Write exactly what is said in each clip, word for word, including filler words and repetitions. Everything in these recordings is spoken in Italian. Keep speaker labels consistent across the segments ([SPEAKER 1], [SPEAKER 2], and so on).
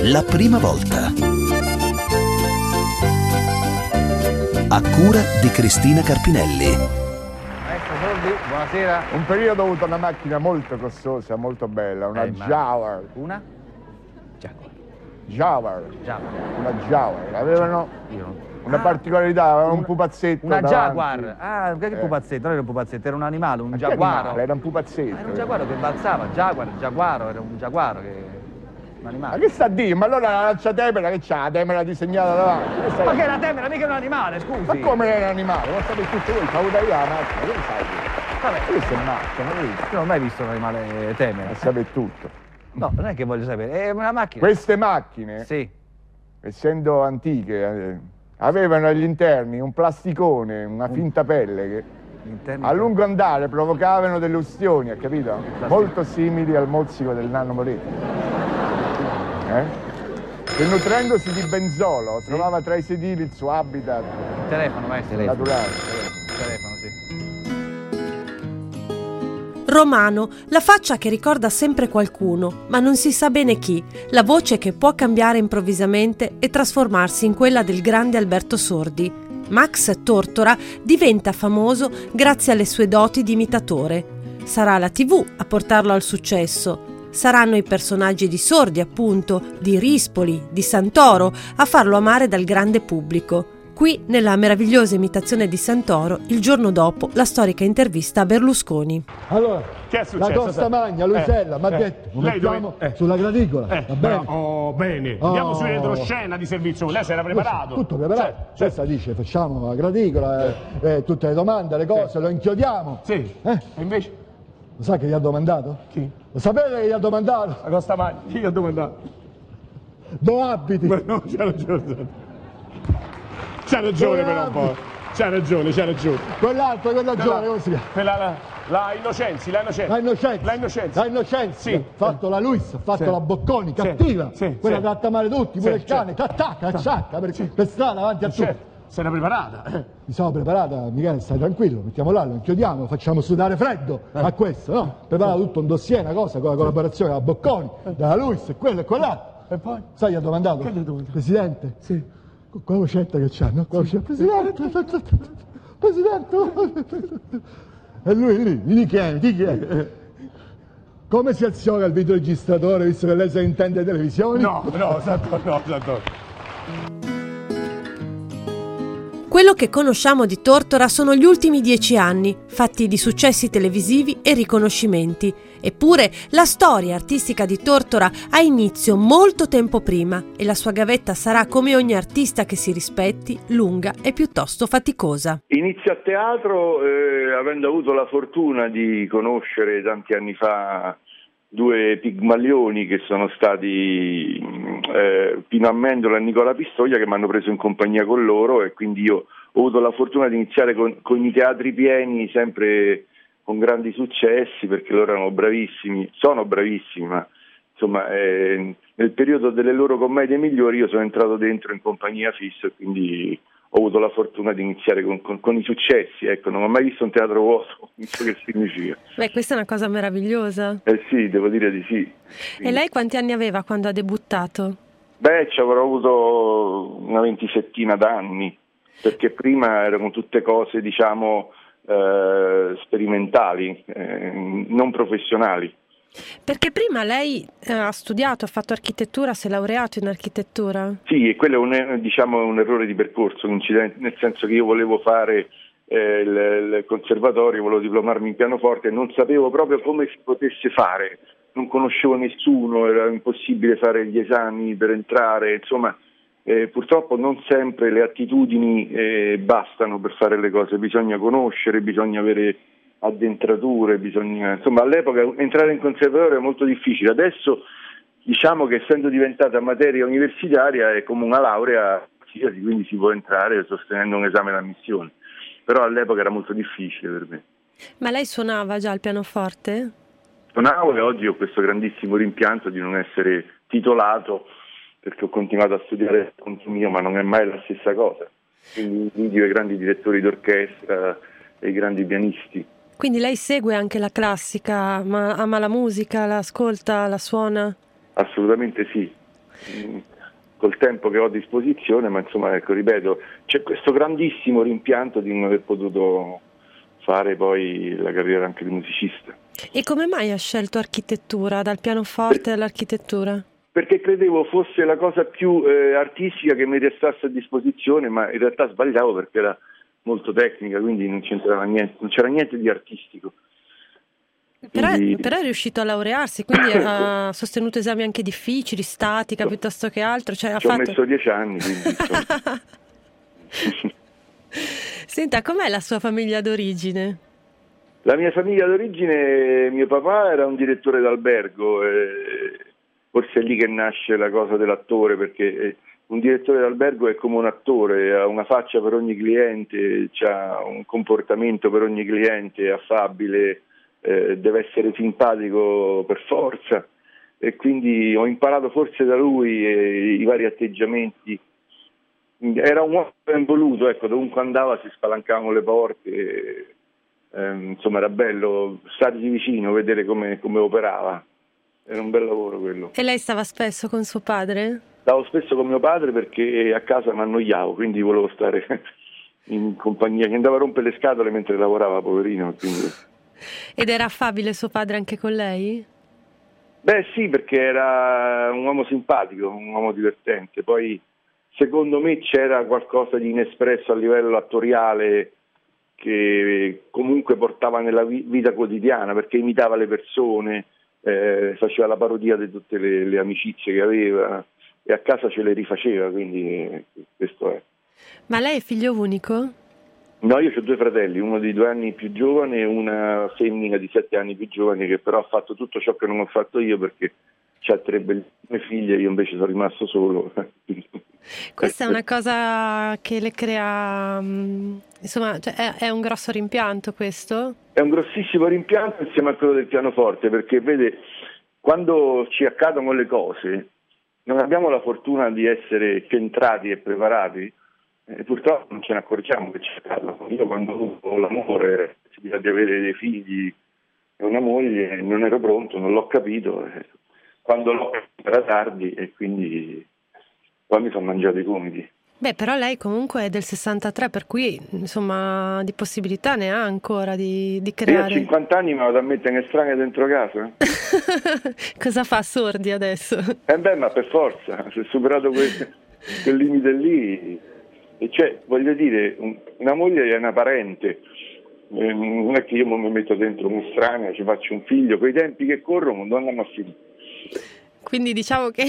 [SPEAKER 1] La prima volta. A cura di Cristina Carpinelli.
[SPEAKER 2] Maestro Sordi, buonasera.
[SPEAKER 3] Un periodo ho avuto una macchina molto costosa, molto bella, una
[SPEAKER 2] Eh, ma-
[SPEAKER 3] Jaguar.
[SPEAKER 2] Una? Jaguar.
[SPEAKER 3] Jaguar.
[SPEAKER 2] Jaguar.
[SPEAKER 3] Una Jaguar. Avevano
[SPEAKER 2] Io non-
[SPEAKER 3] una
[SPEAKER 2] Ah,
[SPEAKER 3] particolarità, avevano un
[SPEAKER 2] una-
[SPEAKER 3] pupazzetto
[SPEAKER 2] Una
[SPEAKER 3] davanti.
[SPEAKER 2] Jaguar. Ah, che
[SPEAKER 3] Eh.
[SPEAKER 2] pupazzetto? Non era un pupazzetto, era un animale, un
[SPEAKER 3] Ma che
[SPEAKER 2] giaguaro.
[SPEAKER 3] animale? Era un pupazzetto.
[SPEAKER 2] Ah, era un giaguaro che balzava, Jaguar, giaguaro, era un giaguaro che... un
[SPEAKER 3] Ma
[SPEAKER 2] animale.
[SPEAKER 3] che sta a dire? Ma allora la lanciatemera che c'ha? La temera disegnata davanti? Che stai-
[SPEAKER 2] Ma che era temera, mica un animale, scusi.
[SPEAKER 3] Ma come era un animale? Lo sapete tutto voi, paura io la macchina, che ne sai?
[SPEAKER 2] Vabbè,
[SPEAKER 3] Questo è matto, ma
[SPEAKER 2] io non ho mai visto un animale temera.
[SPEAKER 3] lo sapete tutto.
[SPEAKER 2] No, non è che voglio sapere, è una macchina.
[SPEAKER 3] Queste macchine,
[SPEAKER 2] Sì.
[SPEAKER 3] essendo antiche, eh, avevano agli interni un plasticone, una finta pelle che
[SPEAKER 2] L'interno-
[SPEAKER 3] a lungo andare provocavano delle ustioni, ha capito?
[SPEAKER 2] Plastico.
[SPEAKER 3] Molto simili al mozzico del nanno Moretti. Eh? Che nutrendosi di benzolo trovava tra i sedili il suo habitat
[SPEAKER 2] Il telefono, maestro.
[SPEAKER 3] naturale.
[SPEAKER 2] Il telefono, sì.
[SPEAKER 4] Romano, la faccia che ricorda sempre qualcuno, ma non si sa bene chi, la voce che può cambiare improvvisamente e trasformarsi in quella del grande Alberto Sordi. Max Tortora diventa famoso grazie alle sue doti di imitatore. Sarà la tivù a portarlo al successo. Saranno i personaggi di Sordi, appunto, di Rispoli, di Santoro, a farlo amare dal grande pubblico. Qui, nella meravigliosa imitazione di Santoro, il giorno dopo la storica intervista a Berlusconi.
[SPEAKER 5] Allora,
[SPEAKER 6] Che è successo?
[SPEAKER 5] la Costa Magna, Luisella,
[SPEAKER 6] Eh,
[SPEAKER 5] mi ha
[SPEAKER 6] eh,
[SPEAKER 5] detto, lo
[SPEAKER 6] lei dove-
[SPEAKER 5] mettiamo
[SPEAKER 6] eh.
[SPEAKER 5] sulla graticola,
[SPEAKER 6] Eh,
[SPEAKER 5] va bene?
[SPEAKER 6] no, oh, bene.
[SPEAKER 5] Oh.
[SPEAKER 6] Andiamo su retroscena di servizio. Lei si era preparato?
[SPEAKER 5] Tutto preparato.
[SPEAKER 6] Cioè, cioè,
[SPEAKER 5] Questa dice, facciamo la graticola, eh, eh, tutte le domande, le cose, lo inchiodiamo.
[SPEAKER 6] sì.
[SPEAKER 5] Eh?
[SPEAKER 6] E invece?
[SPEAKER 5] Lo sai che gli ha domandato?
[SPEAKER 6] Chi?
[SPEAKER 5] Lo sapete che gli ha domandato?
[SPEAKER 6] La Costa Magna. Chi gli ha domandato?
[SPEAKER 5] Dove abiti?
[SPEAKER 6] Ma no, c'ha ragione. C'ha ragione però un po'. C'ha ragione, c'ha ragione.
[SPEAKER 5] Quell'altro, quella
[SPEAKER 6] Quella-
[SPEAKER 5] giovane, come si chiama?
[SPEAKER 6] Quella, la, la Innocenzi, la Innocenzi.
[SPEAKER 5] La Innocenza.
[SPEAKER 6] La Innocenzi.
[SPEAKER 5] La Innocenza.
[SPEAKER 6] Sì.
[SPEAKER 5] Ha fatto la Luis, ha fatto
[SPEAKER 6] Sì.
[SPEAKER 5] la Bocconi,
[SPEAKER 6] Sì.
[SPEAKER 5] cattiva.
[SPEAKER 6] Sì,
[SPEAKER 5] Quella
[SPEAKER 6] sì.
[SPEAKER 5] tratta male tutti,
[SPEAKER 6] Sì,
[SPEAKER 5] pure il cane,
[SPEAKER 6] certo.
[SPEAKER 5] t'attacca, acciacca, per, per strada davanti a tutti.
[SPEAKER 6] Certo, si era preparata. eh.
[SPEAKER 5] Mi sono preparata, Michele, stai tranquillo, mettiamo là, lo inchiodiamo, lo facciamo sudare freddo a questo, no? Prepara tutto un dossier, una cosa, con la collaborazione della Bocconi, della Luis, e quello e quell'altro.
[SPEAKER 6] E poi?
[SPEAKER 5] Sai, gli ha domandato?
[SPEAKER 6] Che gli ha domandato?
[SPEAKER 5] Presidente?
[SPEAKER 6] Sì.
[SPEAKER 5] Con quella vocetta che c'ha, no? Quella vocetta, Presidente, Presidente. E lui lì, mi di chi è, di chi è? Come si aziona il videoregistratore, visto che lei se intende televisioni?
[SPEAKER 6] No, no, Santoro, no, Santoro.
[SPEAKER 4] Quello che conosciamo di Tortora sono gli ultimi dieci anni, fatti di successi televisivi e riconoscimenti. Eppure la storia artistica di Tortora ha inizio molto tempo prima e la sua gavetta sarà, come ogni artista che si rispetti, lunga e piuttosto faticosa.
[SPEAKER 7] Inizio a teatro eh, avendo avuto la fortuna di conoscere tanti anni fa due pigmalioni che sono stati eh, Pino Amendola e Nicola Pistoia, che mi hanno preso in compagnia con loro, e quindi io ho avuto la fortuna di iniziare con, con i teatri pieni, sempre con grandi successi, perché loro erano bravissimi, sono bravissimi, ma insomma eh, nel periodo delle loro commedie migliori io sono entrato dentro in compagnia fissa, e quindi ho avuto la fortuna di iniziare con, con, con i successi, ecco, non ho mai visto un teatro vuoto, non so che significa.
[SPEAKER 4] Beh, questa è una cosa meravigliosa.
[SPEAKER 7] Eh sì, devo dire di sì.
[SPEAKER 4] E lei quanti anni aveva quando ha debuttato?
[SPEAKER 7] Beh, ci avrò avuto una ventisettina d'anni, perché prima erano tutte cose, diciamo, eh, sperimentali, eh, non professionali.
[SPEAKER 4] Perché prima lei eh, ha studiato, ha fatto architettura, si è laureato in architettura?
[SPEAKER 7] Sì, e quello è un, diciamo, un errore di percorso, un incidente, nel senso che io volevo fare eh, il, il conservatorio, volevo diplomarmi in pianoforte e non sapevo proprio come si potesse fare, non conoscevo nessuno, era impossibile fare gli esami per entrare, insomma eh, purtroppo non sempre le attitudini eh, bastano per fare le cose, bisogna conoscere, bisogna avere addentrature, bisogna, insomma all'epoca entrare in conservatorio è molto difficile, adesso diciamo che essendo diventata materia universitaria è come una laurea, quindi si può entrare sostenendo un esame d'ammissione, però all'epoca era molto difficile per me.
[SPEAKER 4] Ma lei suonava già il pianoforte?
[SPEAKER 7] Suonavo e oggi ho questo grandissimo rimpianto di non essere titolato, perché ho continuato a studiare per conto mio, ma non è mai la stessa cosa, quindi invidio i grandi direttori d'orchestra e i grandi pianisti.
[SPEAKER 4] Quindi lei segue anche la classica, ma ama la musica, la ascolta, la suona?
[SPEAKER 7] Assolutamente sì. mh, col tempo che ho a disposizione, ma insomma, ecco, ripeto, c'è questo grandissimo rimpianto di non aver potuto fare poi la carriera anche di musicista.
[SPEAKER 4] E come mai ha scelto architettura, dal pianoforte all'architettura?
[SPEAKER 7] Perché credevo fosse la cosa più eh, artistica che mi restasse a disposizione, ma in realtà sbagliavo perché era molto tecnica, quindi non c'entrava niente, non c'era niente di artistico.
[SPEAKER 4] Però,
[SPEAKER 7] Quindi...
[SPEAKER 4] però è riuscito a laurearsi, quindi ha sostenuto esami anche difficili, statica piuttosto che altro. Cioè, ha
[SPEAKER 7] Ci ho
[SPEAKER 4] fatto...
[SPEAKER 7] messo dieci anni, quindi...
[SPEAKER 4] Senta, com'è la sua famiglia d'origine?
[SPEAKER 7] La mia famiglia d'origine, mio papà era un direttore d'albergo, eh, forse è lì che nasce la cosa dell'attore, perché un direttore d'albergo è come un attore, ha una faccia per ogni cliente, ha un comportamento per ogni cliente, è affabile, eh, deve essere simpatico per forza, e quindi ho imparato forse da lui eh, i vari atteggiamenti. Era un uomo ben voluto, ecco, dovunque andava si spalancavano le porte, e, eh, insomma era bello stargli vicino, vedere come, come operava, era un bel lavoro quello.
[SPEAKER 4] E lei stava spesso con suo padre?
[SPEAKER 7] Stavo spesso con mio padre perché a casa mi annoiavo, quindi volevo stare in compagnia, che andava a rompere le scatole mentre lavorava, poverino. Quindi...
[SPEAKER 4] Ed era affabile suo padre anche con lei?
[SPEAKER 7] Beh sì, perché era un uomo simpatico, un uomo divertente, poi secondo me c'era qualcosa di inespresso a livello attoriale che comunque portava nella vita quotidiana, perché imitava le persone, eh, faceva la parodia di tutte le, le amicizie che aveva e a casa ce le rifaceva, quindi eh, questo è.
[SPEAKER 4] Ma lei è figlio unico?
[SPEAKER 7] No, io ho due fratelli, uno di due anni più giovane e una femmina di sette anni più giovane, che però ha fatto tutto ciò che non ho fatto io, perché c'ha tre bellissime figlie, io invece sono rimasto solo.
[SPEAKER 4] Questa è una cosa che le crea, insomma, cioè è, è un grosso rimpianto questo?
[SPEAKER 7] È un grossissimo rimpianto insieme a quello del pianoforte, perché vede, quando ci accadono le cose, non abbiamo la fortuna di essere centrati e preparati, e purtroppo non ce ne accorgiamo che ci accadono. Io quando ho avuto l'amore di avere dei figli e una moglie non ero pronto, non l'ho capito, quando l'ho capito era tardi e quindi poi mi sono mangiato i gomiti.
[SPEAKER 4] Beh, però lei comunque è del sessantatré, per cui insomma di possibilità ne ha ancora di, di creare.
[SPEAKER 7] Io a cinquanta anni mi vado a mettere in estranea dentro casa.
[SPEAKER 4] Cosa fa, Sordi adesso?
[SPEAKER 7] Eh beh, ma per forza, se superato quel, quel limite lì, e cioè, voglio dire, un, una moglie è una parente, eh, non è che io mi metto dentro un'estranea, ci faccio un figlio, quei tempi che corrono non andiamo a finire.
[SPEAKER 4] Quindi diciamo che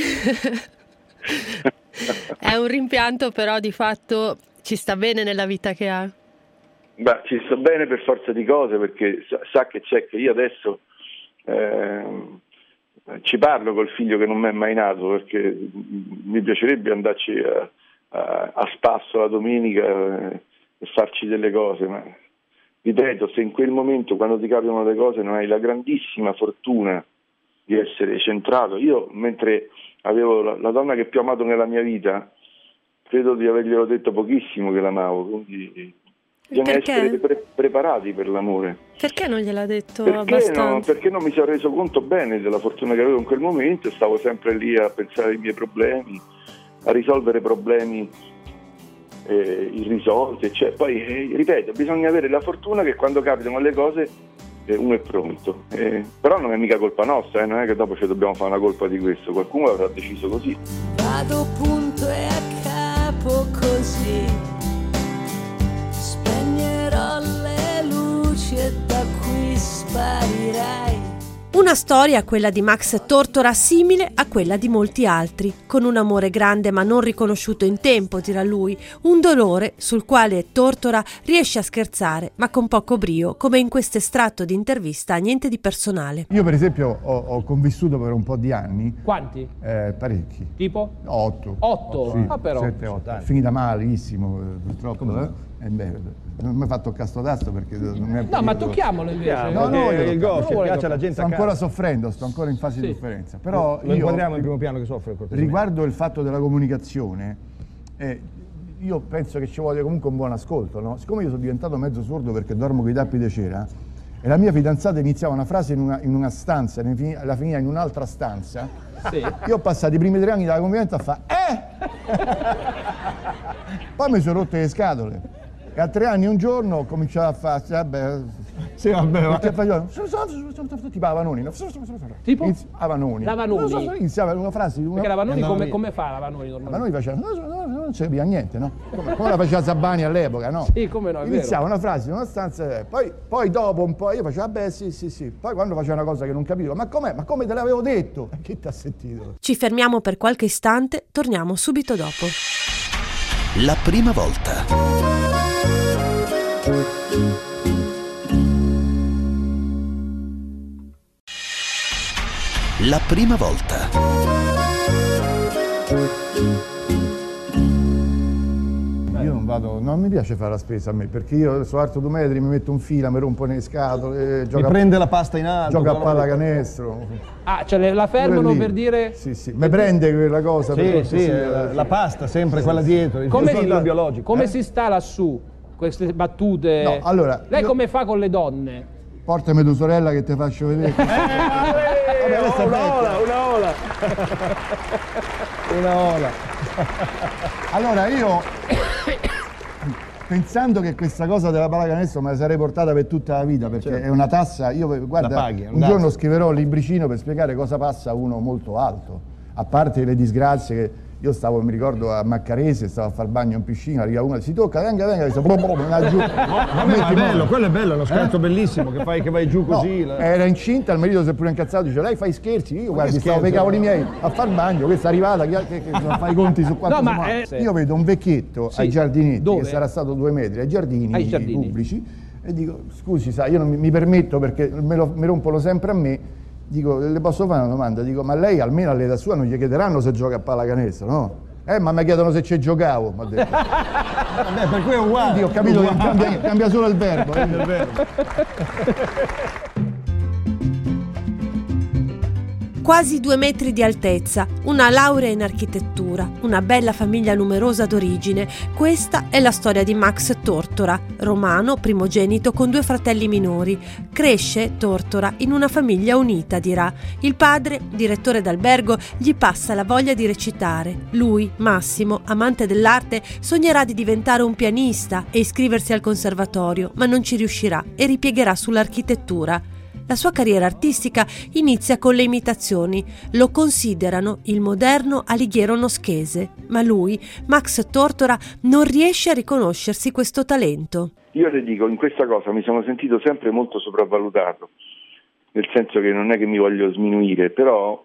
[SPEAKER 4] è un rimpianto, però di fatto ci sta bene nella vita che ha.
[SPEAKER 7] Beh, ci sto bene per forza di cose, perché sa, sa che c'è che io adesso eh, ci parlo col figlio che non mi è mai nato, perché mi piacerebbe andarci a, a, a spasso la domenica eh, e farci delle cose, ma ripeto, se in quel momento, quando ti capitano le cose, non hai la grandissima fortuna di essere centrato. Io, mentre avevo la, la donna che più ho amato nella mia vita, credo di averglielo detto pochissimo che l'amavo, quindi bisogna
[SPEAKER 4] perché?
[SPEAKER 7] essere pre- preparati per l'amore.
[SPEAKER 4] Perché non gliel'ha detto
[SPEAKER 7] perché
[SPEAKER 4] abbastanza?
[SPEAKER 7] No, perché non mi sono reso conto bene della fortuna che avevo in quel momento, stavo sempre lì a pensare ai miei problemi, a risolvere problemi eh, irrisolti, cioè, poi eh, ripeto, bisogna avere la fortuna che quando capitano le cose eh, uno è pronto, eh, però non è mica colpa nostra, eh, non è che dopo ci dobbiamo fare una colpa di questo, qualcuno avrà deciso così.
[SPEAKER 8] Vado punto e a capo così, spegnerò le luci e da qui sparirai.
[SPEAKER 4] Una storia, quella di Max Tortora, simile a quella di molti altri, con un amore grande ma non riconosciuto in tempo, dirà lui, un dolore sul quale Tortora riesce a scherzare, ma con poco brio, come in questo estratto di intervista a Niente di personale.
[SPEAKER 5] Io per esempio ho, ho convissuto per un po' di anni.
[SPEAKER 9] Quanti?
[SPEAKER 5] Eh, parecchi.
[SPEAKER 9] Tipo?
[SPEAKER 5] Otto.
[SPEAKER 9] Otto?
[SPEAKER 5] Sì,
[SPEAKER 9] ah però.
[SPEAKER 5] Sette, otto. È finita malissimo, purtroppo. Come? Eh beh, non mi ha fatto il casto tasto perché non mi ha
[SPEAKER 9] No, ma tocchiamolo invece.
[SPEAKER 5] No, no, io
[SPEAKER 6] il gol,
[SPEAKER 5] no,
[SPEAKER 6] piace alla gente.
[SPEAKER 5] Sto ancora soffrendo, sto ancora in fase sì. di sofferenza. Però
[SPEAKER 6] lo
[SPEAKER 5] io,
[SPEAKER 6] inquadriamo in primo piano che soffre.
[SPEAKER 5] Riguardo il fatto della comunicazione, eh, io penso che ci voglia comunque un buon ascolto, no? Siccome io sono diventato mezzo sordo perché dormo con i tappi di cera, e la mia fidanzata iniziava una frase in una, in una stanza e la finiva in un'altra stanza, sì. Io ho passato i primi tre anni dalla convivenza a fare eh! Poi mi sono rotte le scatole e a tre anni un giorno ho cominciato a fare vabbè,
[SPEAKER 6] sì, vabbè,
[SPEAKER 5] perché facevano tipo Avanoni, no?
[SPEAKER 2] Tipo?
[SPEAKER 5] Inizi- Avanoni.
[SPEAKER 2] La Vanoni.
[SPEAKER 5] Iniziava una frase. Una...
[SPEAKER 2] Perché la Vanoni come, come fa la Vanoni normalmente?
[SPEAKER 5] Vanoni faceva, no, no, no, non si capiva niente, no? Come, come la faceva Zabani all'epoca, no?
[SPEAKER 2] Sì, come no, è
[SPEAKER 5] Iniziava
[SPEAKER 2] vero.
[SPEAKER 5] una frase in una stanza, eh, poi, poi dopo un po' io facevo, vabbè, sì, sì, sì. Poi quando faceva una cosa che non capivo, ma com'è? Ma come te l'avevo detto? E chi ti ha sentito?
[SPEAKER 4] Ci fermiamo per qualche istante, torniamo subito dopo.
[SPEAKER 1] La prima volta. La prima volta.
[SPEAKER 5] Io non vado, non mi piace fare la spesa a me, perché io sono alto due metri, mi metto un fila, mi rompo le scatole,
[SPEAKER 6] Mi
[SPEAKER 5] gioco a,
[SPEAKER 6] prende la pasta in alto.
[SPEAKER 5] gioco a pallacanestro.
[SPEAKER 2] Ah, cioè la fermano
[SPEAKER 5] Lì.
[SPEAKER 2] per dire...
[SPEAKER 5] Sì, sì, mi prende quella cosa.
[SPEAKER 6] Sì,
[SPEAKER 5] però
[SPEAKER 6] sì,
[SPEAKER 5] così,
[SPEAKER 6] la,
[SPEAKER 5] eh,
[SPEAKER 6] la pasta sempre, quella dietro, il
[SPEAKER 2] Come,
[SPEAKER 6] filo
[SPEAKER 2] si,
[SPEAKER 6] biologico.
[SPEAKER 2] come
[SPEAKER 6] eh?
[SPEAKER 2] si sta lassù? Queste battute...
[SPEAKER 5] No, allora,
[SPEAKER 2] Lei
[SPEAKER 5] io-
[SPEAKER 2] come fa con le donne?
[SPEAKER 5] Portami tua sorella che ti faccio vedere. Vabbè, questa è
[SPEAKER 6] una
[SPEAKER 5] vecchia.
[SPEAKER 6] ola, una ola. Una ola.
[SPEAKER 5] Allora io, pensando che questa cosa della pallacanestro me la sarei portata per tutta la vita, perché
[SPEAKER 6] Certo.
[SPEAKER 5] è una tassa, io guarda,
[SPEAKER 6] La paghi, è un
[SPEAKER 5] un
[SPEAKER 6] dato.
[SPEAKER 5] giorno scriverò un libricino per spiegare cosa passa a uno molto alto, a parte le disgrazie che io stavo, mi ricordo, a Maccarese, stavo a far bagno in piscina, arriva uno, si tocca, venga, venga, sto brum, brum, va giù.
[SPEAKER 6] Vabbè, ma è bello, quello è bello, è uno scherzo bellissimo che fai che vai giù
[SPEAKER 5] No,
[SPEAKER 6] così. la-
[SPEAKER 5] era incinta, il marito si è pure incazzato, dice lei fa i scherzi, io guardi, stavo
[SPEAKER 6] scherzo?
[SPEAKER 5] per i cavoli miei a far bagno, questa è arrivata, che, che, che fa i conti su quanto
[SPEAKER 2] No, ma
[SPEAKER 5] siamo
[SPEAKER 2] è-
[SPEAKER 5] alti. Io vedo un vecchietto
[SPEAKER 2] Sì.
[SPEAKER 5] ai giardinetti,
[SPEAKER 2] Dove?
[SPEAKER 5] che sarà stato due metri, ai giardini,
[SPEAKER 2] Ai giardini.
[SPEAKER 5] pubblici, e dico, scusi, sa, io non mi, mi permetto perché me lo, mi rompono sempre a me, dico, le posso fare una domanda? Dico, ma lei almeno all'età sua non gli chiederanno se gioca a pallacanestro, no? Eh, ma mi chiedono se ci giocavo, mi ha detto.
[SPEAKER 6] Vabbè, per cui è uguale.
[SPEAKER 5] Quindi ho capito che
[SPEAKER 6] Uguale.
[SPEAKER 5] cambia, cambia solo il verbo. eh.
[SPEAKER 6] Il verbo.
[SPEAKER 4] Quasi due metri di altezza, una laurea in architettura, una bella famiglia numerosa d'origine. Questa è la storia di Max Tortora, romano, primogenito con due fratelli minori. Cresce, Tortora, in una famiglia unita, dirà. Il padre, direttore d'albergo, gli passa la voglia di recitare. Lui, Massimo, amante dell'arte, sognerà di diventare un pianista e iscriversi al conservatorio, ma non ci riuscirà e ripiegherà sull'architettura. La sua carriera artistica inizia con le imitazioni. Lo considerano il moderno Alighiero Noschese, ma lui, Max Tortora, non riesce a riconoscersi questo talento.
[SPEAKER 7] Io le dico, in questa cosa mi sono sentito sempre molto sopravvalutato, nel senso che non è che mi voglio sminuire, però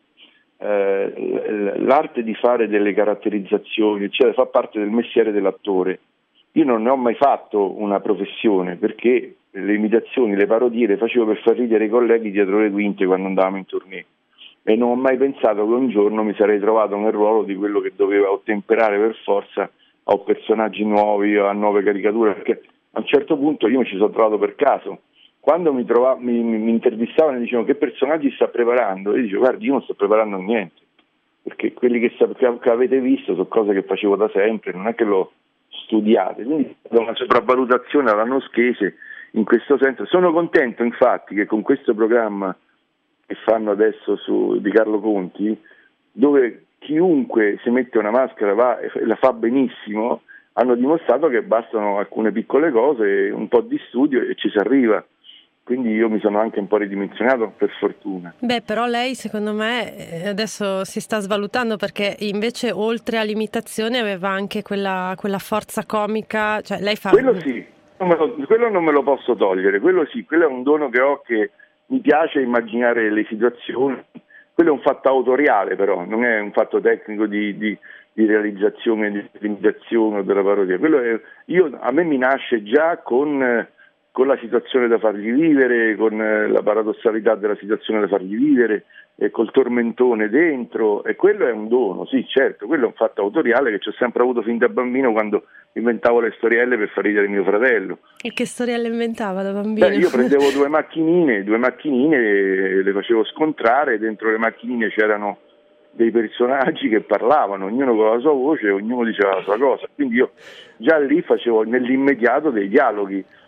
[SPEAKER 7] eh, l'arte di fare delle caratterizzazioni, cioè fa parte del mestiere dell'attore. Io non ne ho mai fatto una professione, perché le imitazioni, le parodie le facevo per far ridere i colleghi dietro le quinte quando andavamo in tournée, e non ho mai pensato che un giorno mi sarei trovato nel ruolo di quello che doveva ottemperare per forza a personaggi nuovi, a nuove caricature, perché a un certo punto io mi ci sono trovato per caso. Quando mi, trova, mi, mi, mi intervistavano e dicevano che personaggi sta preparando, io dicevo guardi, io non sto preparando niente, perché quelli che, che, che avete visto sono cose che facevo da sempre, non è che l'ho studiate, quindi è una sopravvalutazione alla Noschese in questo senso. Sono contento infatti che con questo programma che fanno adesso su, di Carlo Conti, dove chiunque si mette una maschera va e la fa benissimo, hanno dimostrato che bastano alcune piccole cose, un po' di studio e ci si arriva. Quindi io mi sono anche un po' ridimensionato, per fortuna.
[SPEAKER 4] Beh, però lei secondo me adesso si sta svalutando, perché invece oltre all'imitazione aveva anche quella, quella forza comica, cioè lei fa...
[SPEAKER 7] Quello sì, non me lo, quello non me lo posso togliere, quello sì, quello è un dono che ho, che mi piace immaginare le situazioni. Quello è un fatto autoriale, però non è un fatto tecnico di, di, di realizzazione, di imitazione o della parodia. Quello è, io, a me mi nasce già con... con la situazione da fargli vivere, con la paradossalità della situazione da fargli vivere, e col tormentone dentro, e quello è un dono, sì, certo, quello è un fatto autoriale che ci ho sempre avuto fin da bambino, quando inventavo le storielle per far ridere mio fratello.
[SPEAKER 4] E che storielle inventava da bambino?
[SPEAKER 7] Beh, io prendevo due macchinine, due macchinine e le facevo scontrare, dentro le macchinine c'erano dei personaggi che parlavano, ognuno con la sua voce, ognuno diceva la sua cosa, quindi io già lì facevo nell'immediato dei dialoghi.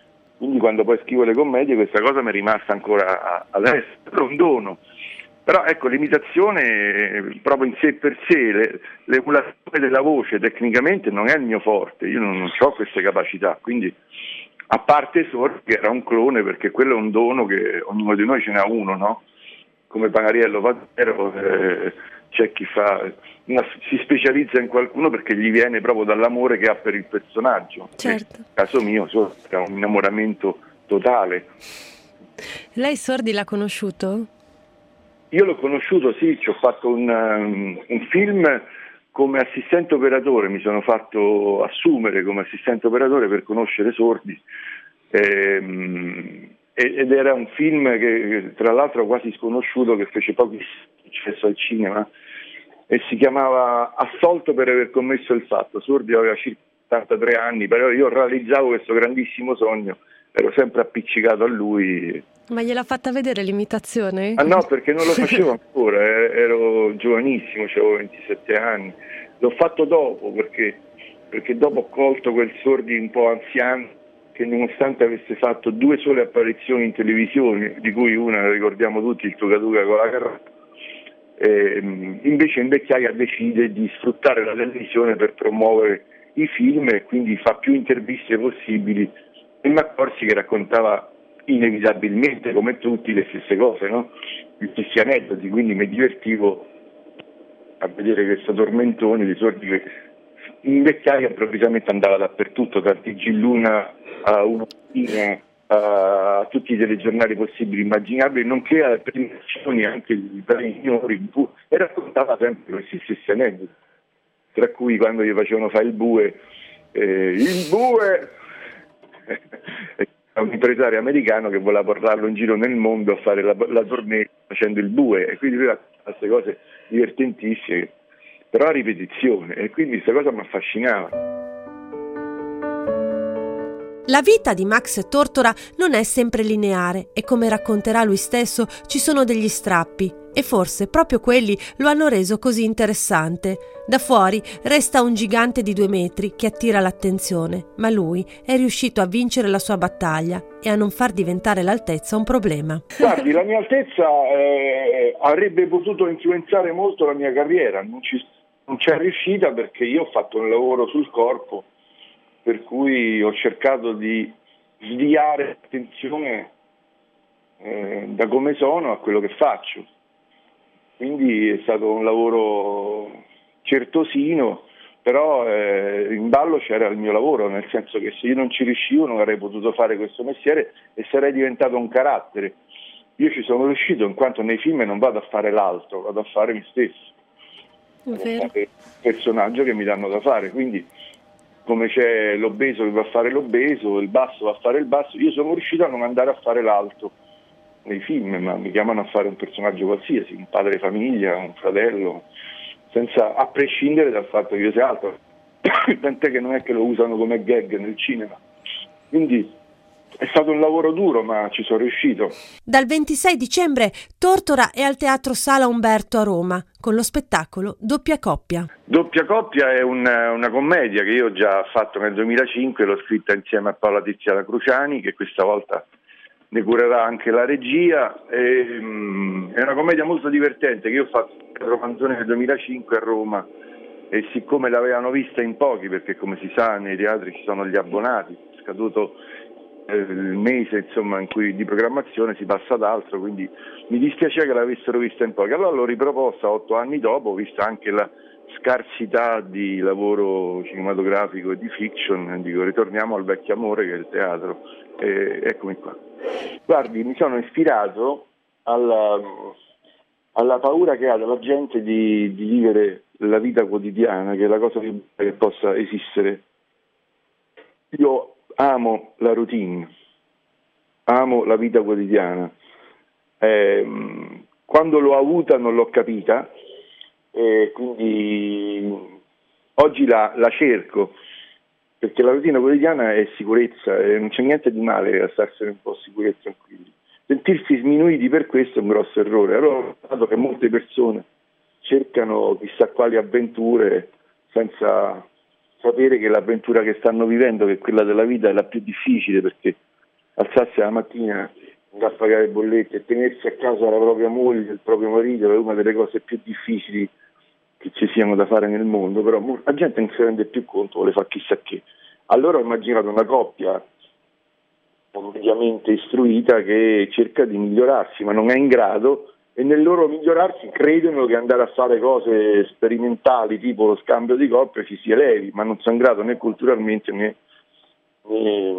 [SPEAKER 7] quindi quando poi scrivo le commedie questa cosa mi è rimasta ancora adesso, è un dono. Però ecco, l'imitazione proprio in sé per sé, le, l'emulazione della voce tecnicamente non è il mio forte, io non, non ho queste capacità, quindi a parte Sordi che era un clone, perché quello è un dono che ognuno di noi ce n'ha uno, no? Come Panariello Padero, eh, c'è chi fa una, si specializza in qualcuno perché gli viene proprio dall'amore che ha per il personaggio.
[SPEAKER 4] Certo.
[SPEAKER 7] Nel caso mio Sordi è un innamoramento totale.
[SPEAKER 4] Lei Sordi l'ha conosciuto?
[SPEAKER 7] Io l'ho conosciuto, sì, ci ho fatto un, um, un film come assistente operatore, mi sono fatto assumere come assistente operatore per conoscere Sordi, ehm, ed era un film che tra l'altro quasi sconosciuto, che fece pochissimo successo al cinema, e si chiamava Assolto per aver commesso il fatto. Sordi aveva circa settantatré anni, però io realizzavo questo grandissimo sogno, ero sempre appiccicato a lui.
[SPEAKER 4] Ma gliel'ha fatta vedere l'imitazione?
[SPEAKER 7] Ah no, perché non lo facevo ancora, ero giovanissimo, avevo ventisette anni. L'ho fatto dopo, perché, perché dopo ho colto quel Sordi un po' anziano che nonostante avesse fatto due sole apparizioni in televisione, di cui una la ricordiamo tutti, il Tuca Tuca con la Carrà, eh, invece in vecchiaia decide di sfruttare la televisione per promuovere i film e quindi fa più interviste possibili, e mi accorsi che raccontava inevitabilmente, come tutti, le stesse cose, no? Gli stessi aneddoti, quindi mi divertivo a vedere questo tormentone di Sordi che in vecchiaia improvvisamente andava dappertutto, dal T G Luna a una a tutti i telegiornali possibili immaginabili, nonché alle premiazioni anche di vari minori, e raccontava sempre questi stessi aneddoti, tra cui quando gli facevano fare il bue, eh, il bue a un impresario americano che voleva portarlo in giro nel mondo a fare la, la tournée facendo il bue, e quindi lui ha queste cose divertentissime, però a ripetizione, e quindi questa cosa mi affascinava.
[SPEAKER 4] La vita di Max Tortora non è sempre lineare e, come racconterà lui stesso, ci sono degli strappi, e forse proprio quelli lo hanno reso così interessante. Da fuori resta un gigante di due metri che attira l'attenzione, ma lui è riuscito a vincere la sua battaglia e a non far diventare l'altezza un problema.
[SPEAKER 7] Guardi, la mia altezza eh, avrebbe potuto influenzare molto la mia carriera, non, ci, non c'è riuscita perché io ho fatto un lavoro sul corpo, per cui ho cercato di sviare l'attenzione eh, da come sono a quello che faccio. Quindi è stato un lavoro certosino, però eh, in ballo c'era il mio lavoro, nel senso che se io non ci riuscivo non avrei potuto fare questo mestiere e sarei diventato un carattere. Io ci sono riuscito in quanto nei film non vado a fare l'altro, vado a fare me stesso, vado a fare il personaggio che mi danno da fare, quindi come c'è l'obeso che va a fare l'obeso, il basso va a fare il basso, io sono riuscito a non andare a fare l'alto nei film, ma mi chiamano a fare un personaggio qualsiasi, un padre di famiglia, un fratello, senza, a prescindere dal fatto che io sia alto, tant'è che non è che lo usano come gag nel cinema. Quindi è stato un lavoro duro, ma ci sono riuscito.
[SPEAKER 4] Dal ventisei dicembre Tortora è al Teatro Sala Umberto a Roma con lo spettacolo Doppia Coppia.
[SPEAKER 7] Doppia Coppia è una, una commedia che io ho già fatto nel duemilacinque, l'ho scritta insieme a Paola Tiziana Cruciani, che questa volta ne curerà anche la regia. E, um, è una commedia molto divertente che io ho fatto a Romanzone nel duemilacinque a Roma, e siccome l'avevano vista in pochi, perché come si sa nei teatri ci sono gli abbonati, è scaduto il mese insomma in cui di programmazione si passa ad altro, quindi mi dispiace che l'avessero vista in pochi. Allora l'ho riproposta otto anni dopo, vista anche la scarsità di lavoro cinematografico e di fiction, dico ritorniamo al vecchio amore che è il teatro, e eccomi qua. Guardi, mi sono ispirato alla, alla paura che ha la gente di, di vivere la vita quotidiana, che è la cosa più bella che possa esistere. Io amo la routine, amo la vita quotidiana. Eh, quando l'ho avuta non l'ho capita, e quindi oggi la, la cerco, perché la routine quotidiana è sicurezza e non c'è niente di male a starsene un po' sicuri e tranquilli. Sentirsi sminuiti per questo è un grosso errore. Allora ho notato che molte persone cercano chissà quali avventure senza sapere che l'avventura che stanno vivendo, che è quella della vita, è la più difficile, perché alzarsi la mattina, andare a pagare bollette e tenersi a casa la propria moglie, il proprio marito è una delle cose più difficili che ci siano da fare nel mondo, però la gente non si rende più conto, vuole fare chissà che. Allora ho immaginato una coppia ovviamente istruita che cerca di migliorarsi, ma non è in grado, e nel loro migliorarsi credono che andare a fare cose sperimentali tipo lo scambio di coppie ci si elevi, ma non sono in grado né culturalmente né, né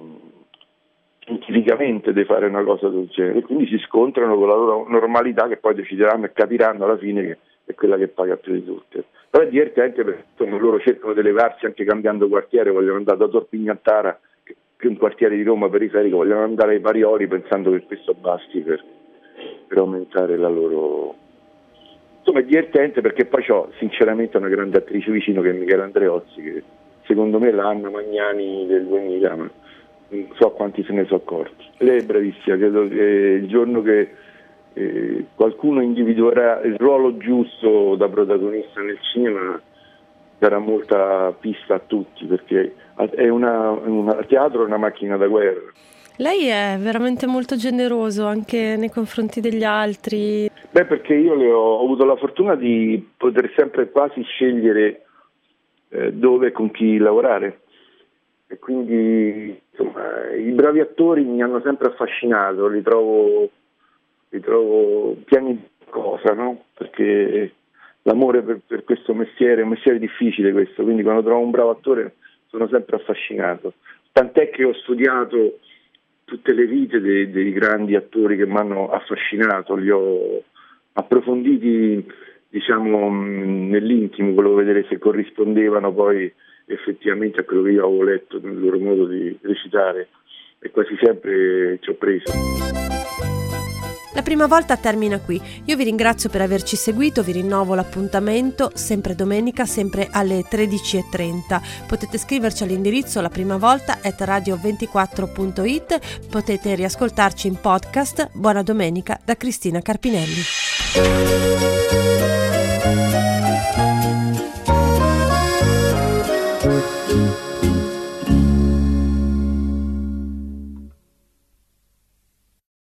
[SPEAKER 7] scientificamente di fare una cosa del genere, e quindi si scontrano con la loro normalità, che poi decideranno e capiranno alla fine che è quella che paga più di tutte. Però è divertente perché insomma, loro cercano di elevarsi anche cambiando quartiere, vogliono andare da Torpignantara, che è un quartiere di Roma periferico, vogliono andare ai Parioli pensando che questo basti per, per aumentare la loro... Insomma è divertente perché poi c'ho sinceramente una grande attrice vicino che è Michele Andreozzi, che secondo me è la Anna Magnani del duemila, ma non so quanti se ne sono accorti. Lei è bravissima, credo che il giorno che eh, qualcuno individuerà il ruolo giusto da protagonista nel cinema darà molta pista a tutti, perché è una, una teatro è una macchina da guerra.
[SPEAKER 4] Lei è veramente molto generoso anche nei confronti degli altri.
[SPEAKER 7] Beh, perché io le ho, ho avuto la fortuna di poter sempre quasi scegliere eh, dove e con chi lavorare. E quindi insomma, i bravi attori mi hanno sempre affascinato, li trovo, li trovo pieni di cosa, no? Perché l'amore per, per questo mestiere è un mestiere difficile questo, quindi quando trovo un bravo attore sono sempre affascinato. Tant'è che ho studiato tutte le vite dei, dei grandi attori che mi hanno affascinato, li ho approfonditi diciamo nell'intimo, volevo vedere se corrispondevano poi effettivamente a quello che io avevo letto nel loro modo di recitare, e quasi sempre ci ho preso.
[SPEAKER 4] La prima volta termina qui. Io vi ringrazio per averci seguito, vi rinnovo l'appuntamento sempre domenica, sempre alle tredici e trenta. Potete scriverci all'indirizzo la prima volta at radio ventiquattro punto it, potete riascoltarci in podcast. Buona domenica da Cristina Carpinelli.